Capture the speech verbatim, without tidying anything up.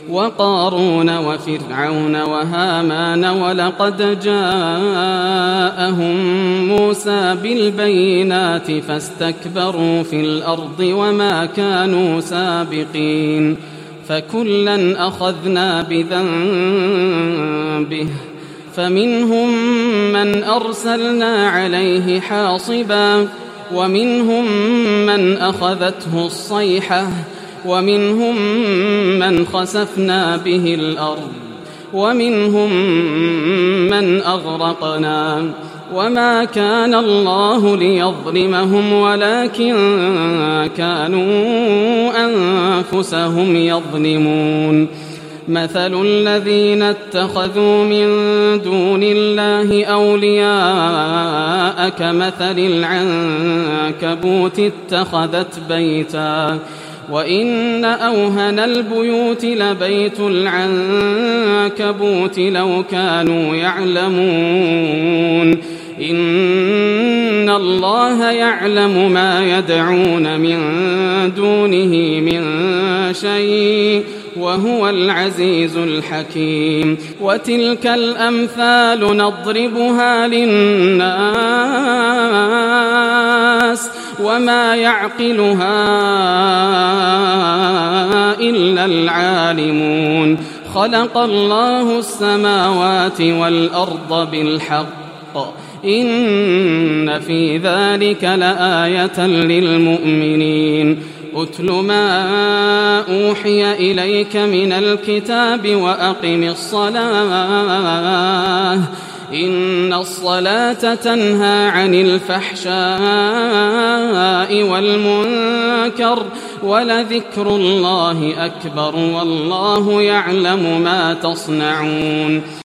وقارون وفرعون وهامان ولقد جاءهم موسى بالبينات فاستكبروا في الأرض وما كانوا سابقين فكلا أخذنا بذنبه فمنهم من أرسلنا عليه حاصبا ومنهم من أخذته الصيحة ومنهم من خسفنا به الأرض ومنهم من أغرقنا وما كان الله ليظلمهم ولكن كانوا أنفسهم يظلمون مثل الذين اتخذوا من دون الله أولياء كمثل العنكبوت اتخذت بيتا وإن أوهن البيوت لبيت العنكبوت لو كانوا يعلمون إن الله يعلم ما يدعون من دونه من شيء وهو العزيز الحكيم وتلك الأمثال نضربها للناس وما يعقلها إلا العالمون خلق الله السماوات والأرض بالحق إن في ذلك لآية للمؤمنين أتل ما أوحي إليك من الكتاب وأقم الصلاة إن الصلاة تنهى عن الفحشاء والمنكر ولذكر الله أكبر والله يعلم ما تصنعون